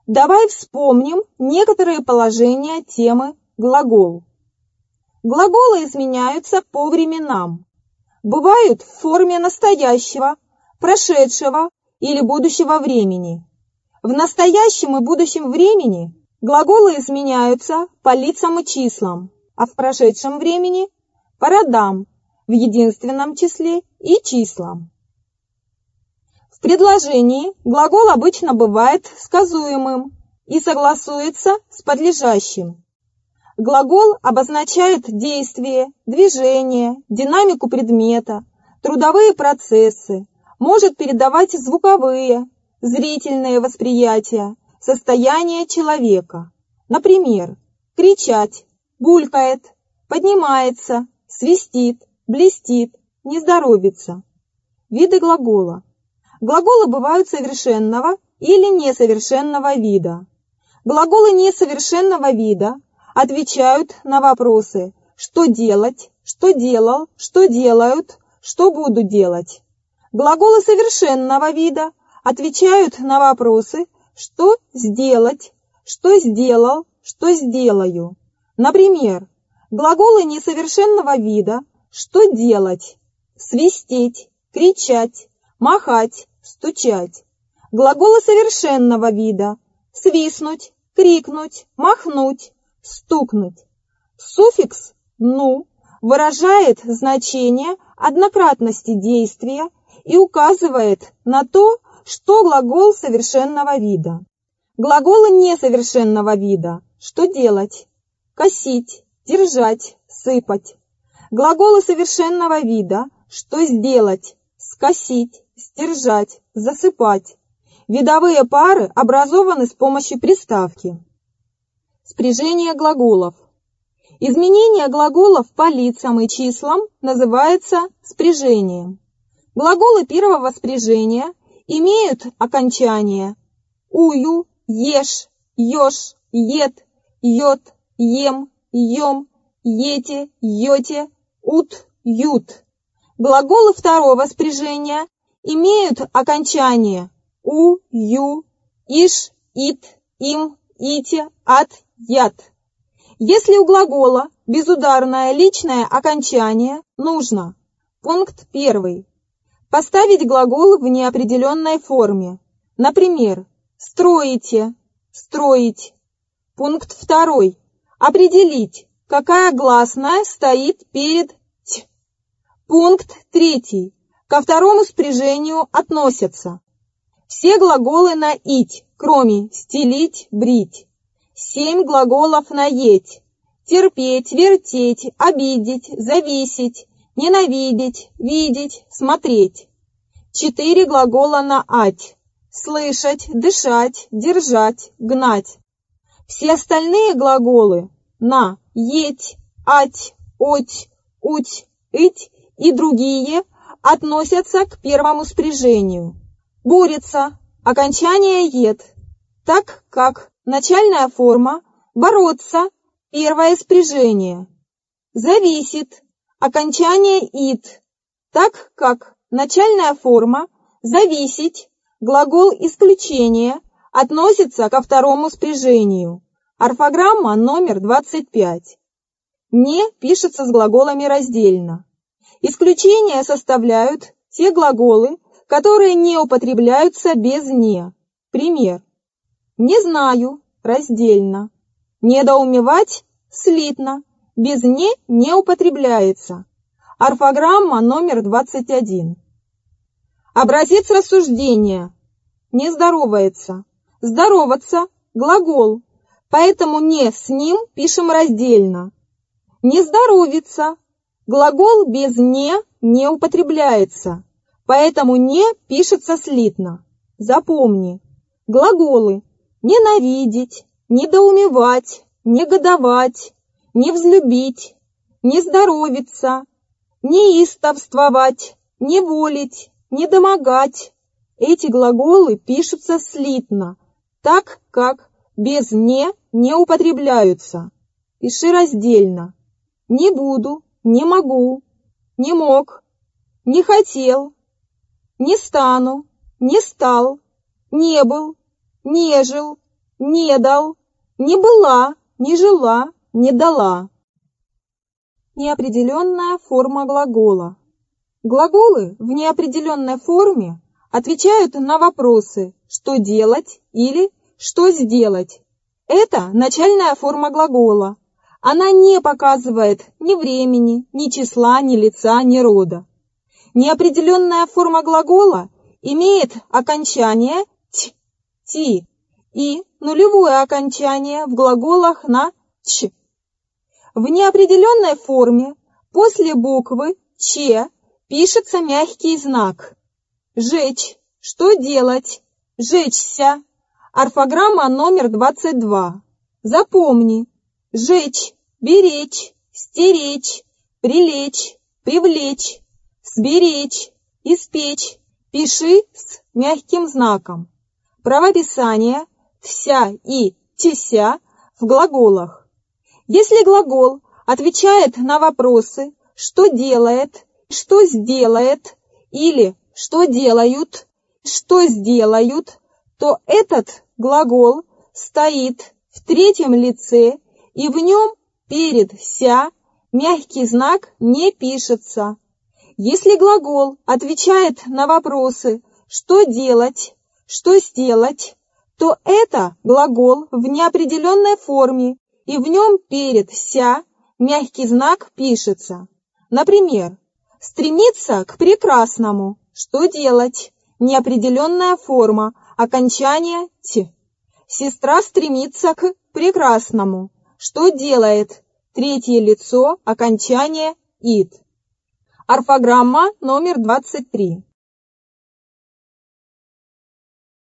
Давай вспомним некоторые положения темы «Глагол». Глаголы изменяются по временам. Бывают в форме настоящего, прошедшего или будущего времени. В настоящем и будущем времени глаголы изменяются по лицам и числам, а в прошедшем времени – по родам, в единственном числе и числам. В предложении глагол обычно бывает сказуемым и согласуется с подлежащим. Глагол обозначает действие, движение, динамику предмета, трудовые процессы, может передавать звуковые, зрительные восприятия, состояние человека. Например, кричать, булькает, поднимается, свистит, блестит, не здоровится. Виды глагола. Глаголы бывают совершенного или несовершенного вида. Глаголы несовершенного вида отвечают на вопросы «что делать?», «что делал?», «что делают?», «что буду делать?». Глаголы совершенного вида отвечают на вопросы «что сделать?», «что сделал?», «что сделаю?». Например, глаголы несовершенного вида «что делать?», «свистеть», «кричать», «махать», «стучать». Глаголы совершенного вида «свистнуть», «крикнуть», «махнуть», «стукнуть». Суффикс «ну» выражает значение однократности действия и указывает на то, что глагол совершенного вида. Глаголы несовершенного вида «что делать?», «косить», «держать», «сыпать». Глаголы совершенного вида «что сделать?», «скосить», «сдержать», «засыпать». Видовые пары образованы с помощью приставки. Спряжение глаголов. Изменение глаголов по лицам и числам называется спряжением. Глаголы первого спряжения имеют окончания ую, ешь, ешь, ед, ет, ем, ем, ете, ете, ут, ют. Глаголы второго спряжения имеют окончания у, ю, иш, ит, им, ите, ат, яд. Если у глагола безударное личное окончание, нужно: пункт 1. Поставить глагол в неопределенной форме. Например, строите, строить. Пункт 2. Определить, какая гласная стоит перед т. Пункт 3. Ко второму спряжению относятся все глаголы на ить, кроме стелить, брить. 7 глаголов на еть: терпеть, вертеть, обидеть, зависеть, ненавидеть, видеть, смотреть. 4 глагола на ать: слышать, дышать, держать, гнать. Все остальные глаголы на еть, ать, оть, уть, ыть и другие относятся к первому спряжению. Борется, окончание ед, так как начальная форма бороться, первое спряжение. Зависит, окончание ит, так как начальная форма зависеть, глагол исключения, относится ко второму спряжению. Орфограмма номер 25. Не пишется с глаголами раздельно. Исключения составляют те глаголы, которые не употребляются без «не». Пример. Не знаю – раздельно. Недоумевать – слитно. Без «не» не употребляется. Орфограмма номер 21. Образец рассуждения. Не здоровается. Здороваться – глагол, поэтому «не» с ним пишем раздельно. Не здоровится. Глагол без «не» не употребляется, поэтому «не» пишется слитно. Запомни. Глаголы ненавидеть, недоумевать, негодовать, не взлюбить, не здоровиться, неистовствовать, неволить, недомогать. Эти глаголы пишутся слитно, так как без «не» не употребляются. Пиши раздельно. Не буду, не могу, не мог, не хотел, не стану, не стал, не был, не жил, не дал, не была, не жила, не дала. Неопределенная форма глагола. Глаголы в неопределенной форме отвечают на вопросы «что делать» или «что сделать». Это начальная форма глагола. Она не показывает ни времени, ни числа, ни лица, ни рода. Неопределенная форма глагола имеет окончание «т», «ти» и нулевое окончание в глаголах на «ч». В неопределенной форме после буквы «ч» пишется мягкий знак. Жечь. Что делать? Жечься. Орфограмма номер 22. Запомни. Жечь, беречь, стеречь, прилечь, привлечь, сберечь, испечь. Пиши с мягким знаком. Правописание «вся» и «теся» в глаголах. Если глагол отвечает на вопросы «что делает», «что сделает» или «что делают», «что сделают», то этот глагол стоит в третьем лице, и в нем перед «ся» мягкий знак не пишется. Если глагол отвечает на вопросы «что делать», «что сделать», то это глагол в неопределенной форме, и в нем перед «ся» мягкий знак пишется. Например, стремиться к прекрасному. Что делать? Неопределенная форма, окончание «т». Сестра стремится к прекрасному. Что делает? Третье лицо, окончание «ит». Орфограмма номер 23.